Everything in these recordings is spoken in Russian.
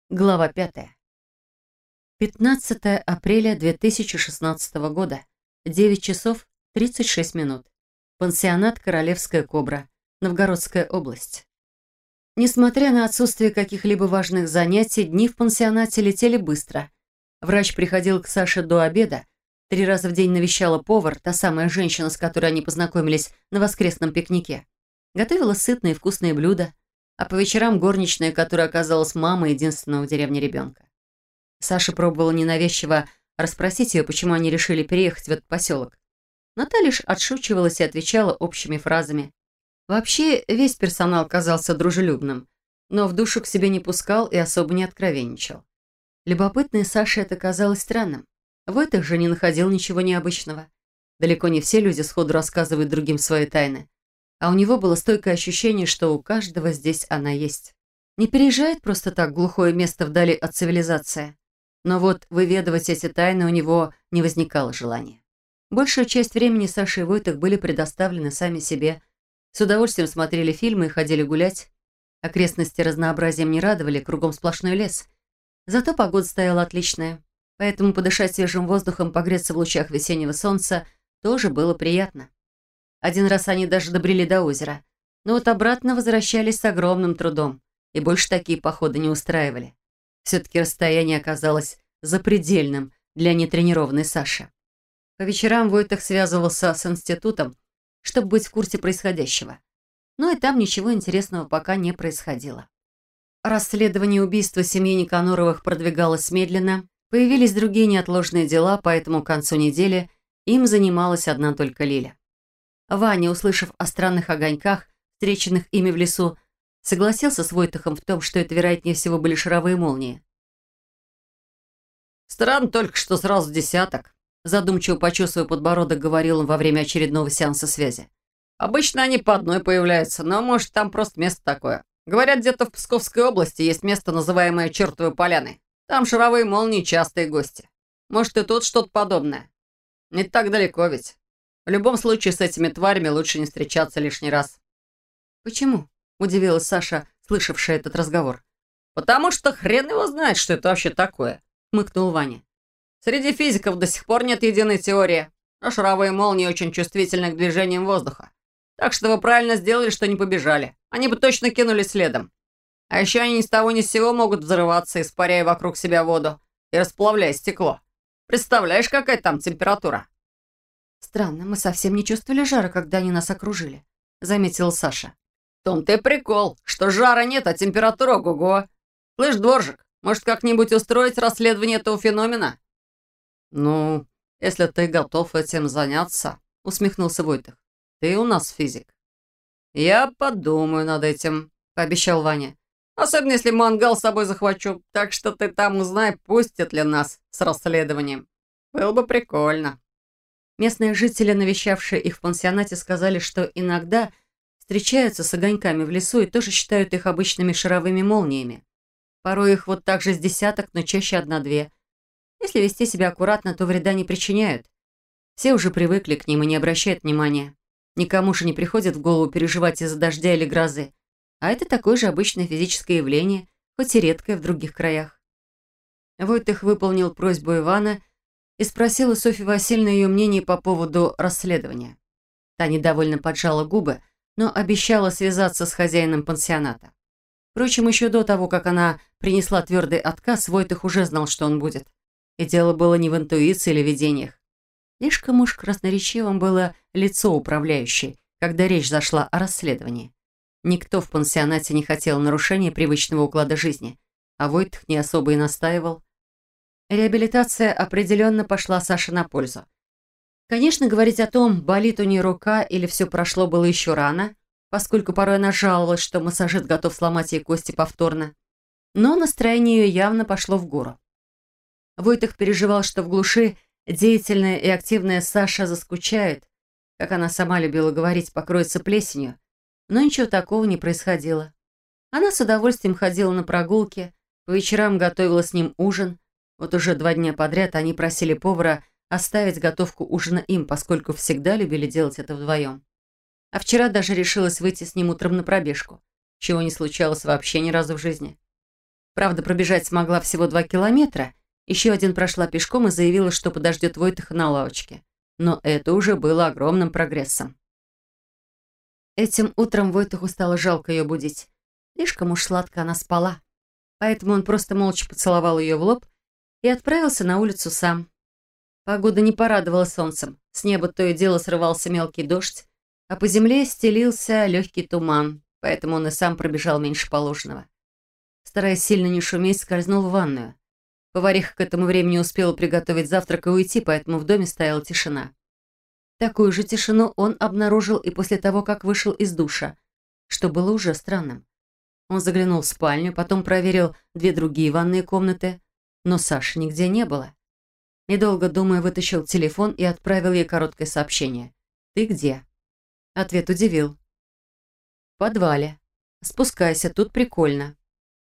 Глава 5. 15 апреля 2016 года. 9 часов 36 минут. Пансионат «Королевская кобра», Новгородская область. Несмотря на отсутствие каких-либо важных занятий, дни в пансионате летели быстро. Врач приходил к Саше до обеда, 3 раза в день навещала повар, та самая женщина, с которой они познакомились на воскресном пикнике. Готовила сытные и вкусные блюда, а по вечерам горничная, которая оказалась мамой единственного в деревне ребенка. Саша пробовала ненавязчиво расспросить ее, почему они решили переехать в этот поселок. Но та лишь отшучивалась и отвечала общими фразами. Вообще, весь персонал казался дружелюбным, но в душу к себе не пускал и особо не откровенничал. Любопытной Саше это казалось странным. Войтых же не находил ничего необычного. Далеко не все люди сходу рассказывают другим свои тайны. А у него было стойкое ощущение, что у каждого здесь она есть. Не переезжает просто так в глухое место вдали от цивилизации. Но вот выведывать эти тайны у него не возникало желания. Большую часть времени Саша и Войтых были предоставлены сами себе. С удовольствием смотрели фильмы и ходили гулять. Окрестности разнообразием не радовали, кругом сплошной лес. Зато погода стояла отличная. Поэтому подышать свежим воздухом, погреться в лучах весеннего солнца тоже было приятно. Один раз они даже добрели до озера. Но вот обратно возвращались с огромным трудом. И больше такие походы не устраивали. Все-таки расстояние оказалось запредельным для нетренированной Саши. По вечерам Войтых связывался с институтом, чтобы быть в курсе происходящего. Но и там ничего интересного пока не происходило. Расследование убийства семьи Никаноровых продвигалось медленно. Появились другие неотложные дела, поэтому к концу недели им занималась одна только Лиля. Ваня, услышав о странных огоньках, встреченных ими в лесу, согласился с Войтыхом в том, что это, вероятнее всего, были шаровые молнии. «Странно только, что сразу десяток», задумчиво почесывая подбородок, говорил он во время очередного сеанса связи. «Обычно они по одной появляются, но, может, там просто место такое. Говорят, где-то в Псковской области есть место, называемое Чертовой Поляной. Там шаровые молнии частые гости. Может, и тут что-то подобное. Не так далеко ведь. В любом случае, с этими тварями лучше не встречаться лишний раз». «Почему?» – удивилась Саша, слышавшая этот разговор. «Потому что хрен его знает, что это вообще такое», – хмыкнул Ваня. «Среди физиков до сих пор нет единой теории, а шаровые молнии очень чувствительны к движениям воздуха. Так что вы правильно сделали, что не побежали. Они бы точно кинулись следом. А еще они ни с того ни с сего могут взрываться, испаряя вокруг себя воду и расплавляя стекло. Представляешь, какая там температура?» «Странно, мы совсем не чувствовали жара, когда они нас окружили», – заметила Саша. «В том-то и прикол, что жара нет, а температура ого-го. Слышь, дворжик, может, как-нибудь устроить расследование этого феномена?» «Ну, если ты готов этим заняться», – усмехнулся Войтых. «Ты у нас физик». «Я подумаю над этим», – пообещал Ваня. «Особенно, если мангал с собой захвачу. Так что ты там узнай, пустят ли нас с расследованием. Было бы прикольно». Местные жители, навещавшие их в пансионате, сказали, что иногда встречаются с огоньками в лесу и тоже считают их обычными шаровыми молниями. Порой их вот так же с десяток, но чаще одна-две. Если вести себя аккуратно, то вреда не причиняют. Все уже привыкли к ним и не обращают внимания. Никому же не приходит в голову переживать из-за дождя или грозы. А это такое же обычное физическое явление, хоть и редкое в других краях. Войтых выполнил просьбу Ивана и спросил у Софьи Васильевны ее мнение по поводу расследования. Та недовольно поджала губы, но обещала связаться с хозяином пансионата. Впрочем, еще до того, как она принесла твердый отказ, Войтых уже знал, что он будет. И дело было не в интуиции или видениях. Слишком уж красноречивым было лицо управляющей, когда речь зашла о расследовании. Никто в пансионате не хотел нарушения привычного уклада жизни, а Войтых не особо и настаивал. Реабилитация определенно пошла Саше на пользу. Конечно, говорить о том, болит у нее рука или все прошло, было еще рано, поскольку порой она жаловалась, что массажист готов сломать ей кости повторно. Но настроение ее явно пошло в гору. Войтых переживал, что в глуши деятельная и активная Саша заскучает, как она сама любила говорить, покроется плесенью, но ничего такого не происходило. Она с удовольствием ходила на прогулки, по вечерам готовила с ним ужин. Вот уже 2 дня подряд они просили повара оставить готовку ужина им, поскольку всегда любили делать это вдвоем. А вчера даже решилась выйти с ним утром на пробежку, чего не случалось вообще ни разу в жизни. Правда, пробежать смогла всего 2 километра. Еще один прошла пешком и заявила, что подождет Войтаха на лавочке. Но это уже было огромным прогрессом. Этим утром Войтаху стало жалко ее будить. Слишком уж сладко она спала. Поэтому он просто молча поцеловал ее в лоб и отправился на улицу сам. Погода не порадовала солнцем. С неба то и дело срывался мелкий дождь, а по земле стелился легкий туман, поэтому он и сам пробежал меньше положенного. Стараясь сильно не шуметь, скользнул в ванную. Повариха к этому времени успела приготовить завтрак и уйти, поэтому в доме стояла тишина. Такую же тишину он обнаружил и после того, как вышел из душа, что было уже странным. Он заглянул в спальню, потом проверил 2 другие ванные комнаты, но Саши нигде не было. Недолго думая, вытащил телефон и отправил ей короткое сообщение. «Ты где?» Ответ удивил. «В подвале. Спускайся, тут прикольно».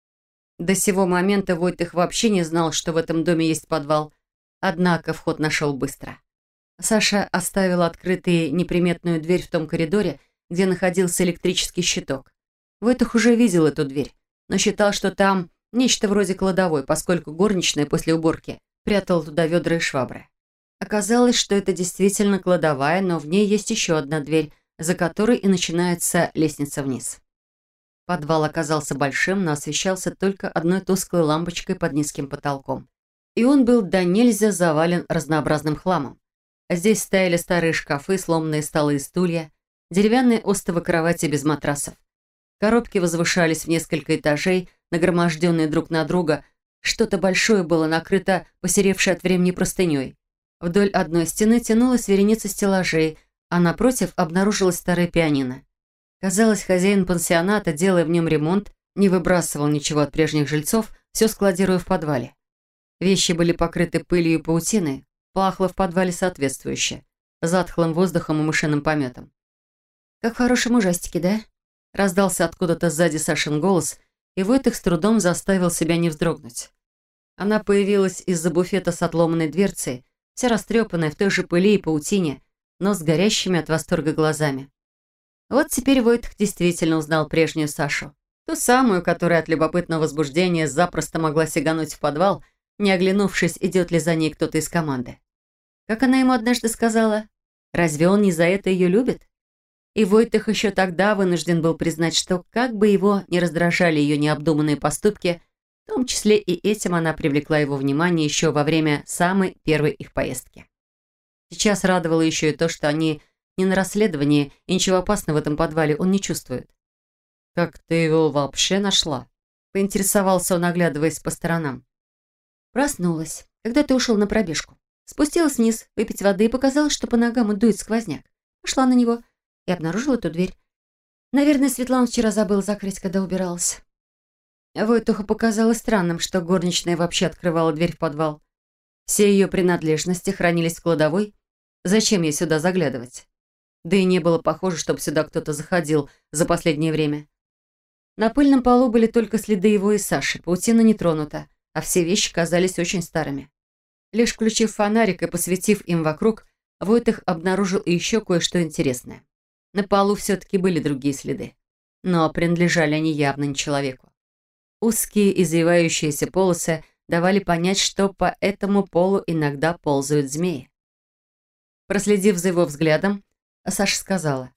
До сего момента Войтых вообще не знал, что в этом доме есть подвал, однако вход нашел быстро. Саша оставила открытой неприметную дверь в том коридоре, где находился электрический щиток. Войтых уже видел эту дверь, но считал, что там нечто вроде кладовой, поскольку горничная после уборки прятала туда ведра и швабры. Оказалось, что это действительно кладовая, но в ней есть еще одна дверь, за которой и начинается лестница вниз. Подвал оказался большим, но освещался только одной тусклой лампочкой под низким потолком. И он был до нельзя завален разнообразным хламом. Здесь стояли старые шкафы, сломанные столы и стулья, деревянные остовы кровати без матрасов. Коробки возвышались в несколько этажей, нагроможденные друг на друга. Что-то большое было накрыто посеревшей от времени простыней. Вдоль одной стены тянулась вереница стеллажей, а напротив обнаружилась старая пианино. Казалось, хозяин пансионата, делая в нем ремонт, не выбрасывал ничего от прежних жильцов, все складируя в подвале. Вещи были покрыты пылью и паутиной, пахло в подвале соответствующе, затхлым воздухом и мышиным пометом. «Как в хорошем ужастике, да?» Раздался откуда-то сзади Сашин голос, и Войтых с трудом заставил себя не вздрогнуть. Она появилась из-за буфета с отломанной дверцей, вся растрепанная в той же пыли и паутине, но с горящими от восторга глазами. Вот теперь Войтых действительно узнал прежнюю Сашу. Ту самую, которая от любопытного возбуждения запросто могла сигануть в подвал, не оглянувшись, идет ли за ней кто-то из команды. Как она ему однажды сказала, разве он не за это ее любит? И Войтых еще тогда вынужден был признать, что как бы его ни раздражали ее необдуманные поступки, в том числе и этим она привлекла его внимание еще во время самой первой их поездки. Сейчас радовало еще и то, что они не на расследовании, и ничего опасного в этом подвале он не чувствует. «Как ты его вообще нашла?» — поинтересовался он, оглядываясь по сторонам. «Проснулась, когда ты ушел на пробежку. Спустилась вниз, выпить воды, и показалось, что по ногам дует сквозняк. Пошла на него и обнаружила эту дверь. Наверное, Светлана вчера забыла закрыть, когда убиралась». Войтуху показалось странным, что горничная вообще открывала дверь в подвал. Все ее принадлежности хранились в кладовой. Зачем ей сюда заглядывать? Да и не было похоже, чтобы сюда кто-то заходил за последнее время. На пыльном полу были только следы его и Саши, паутина не тронута, а все вещи казались очень старыми. Лишь включив фонарик и посветив им вокруг, Войтых обнаружил и еще кое-что интересное. На полу все-таки были другие следы, но принадлежали они явно не человеку. Узкие извивающиеся полосы давали понять, что по этому полу иногда ползают змеи. Проследив за его взглядом, Саша сказала: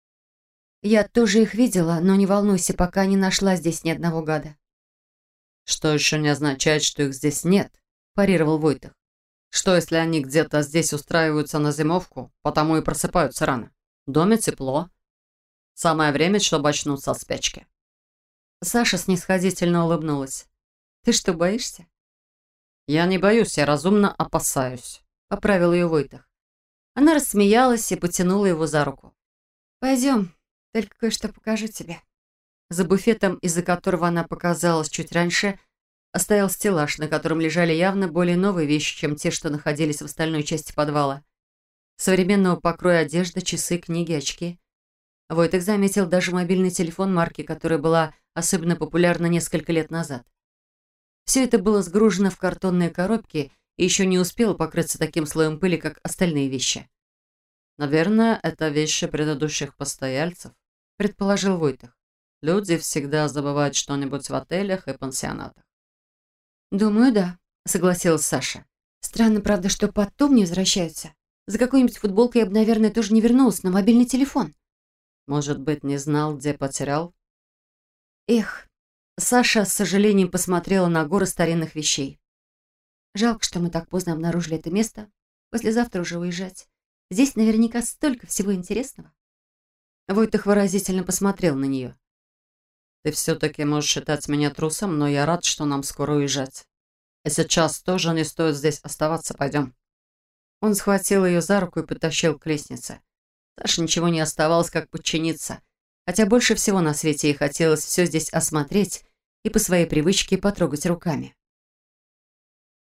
«Я тоже их видела, но не волнуйся, пока не нашла здесь ни одного гада». «Что еще не означает, что их здесь нет», – парировал Войтых. «Что, если они где-то здесь устраиваются на зимовку, потому и просыпаются рано? В доме тепло. Самое время, чтобы очнуться от спячки». Саша снисходительно улыбнулась. «Ты что, боишься?» «Я не боюсь, я разумно опасаюсь», – поправил ее Войтых. Она рассмеялась и потянула его за руку. «Пойдем, только кое-что покажу тебе». За буфетом, из-за которого она показалась чуть раньше, стоял стеллаж, на котором лежали явно более новые вещи, чем те, что находились в остальной части подвала. Современного покроя одежда, часы, книги, очки. Войтых заметил даже мобильный телефон марки, которая была особенно популярна несколько лет назад. Все это было сгружено в картонные коробки и еще не успело покрыться таким слоем пыли, как остальные вещи. «Наверное, это вещи предыдущих постояльцев», – предположил Войтых. «Люди всегда забывают что-нибудь в отелях и пансионатах. «Думаю, да», — согласилась Саша. «Странно, правда, что потом не возвращаются. За какой-нибудь футболкой я бы, наверное, тоже не вернулась на мобильный телефон». Может быть, не знал, где потерял? Эх, Саша с сожалением посмотрела на горы старинных вещей. Жалко, что мы так поздно обнаружили это место. Послезавтра уже уезжать. Здесь наверняка столько всего интересного. Войтых выразительно посмотрел на нее. Ты все-таки можешь считать меня трусом, но я рад, что нам скоро уезжать. И сейчас тоже не стоит здесь оставаться. Пойдем. Он схватил ее за руку и потащил к лестнице. Саше ничего не оставалось, как подчиниться. Хотя больше всего на свете ей хотелось все здесь осмотреть и по своей привычке потрогать руками.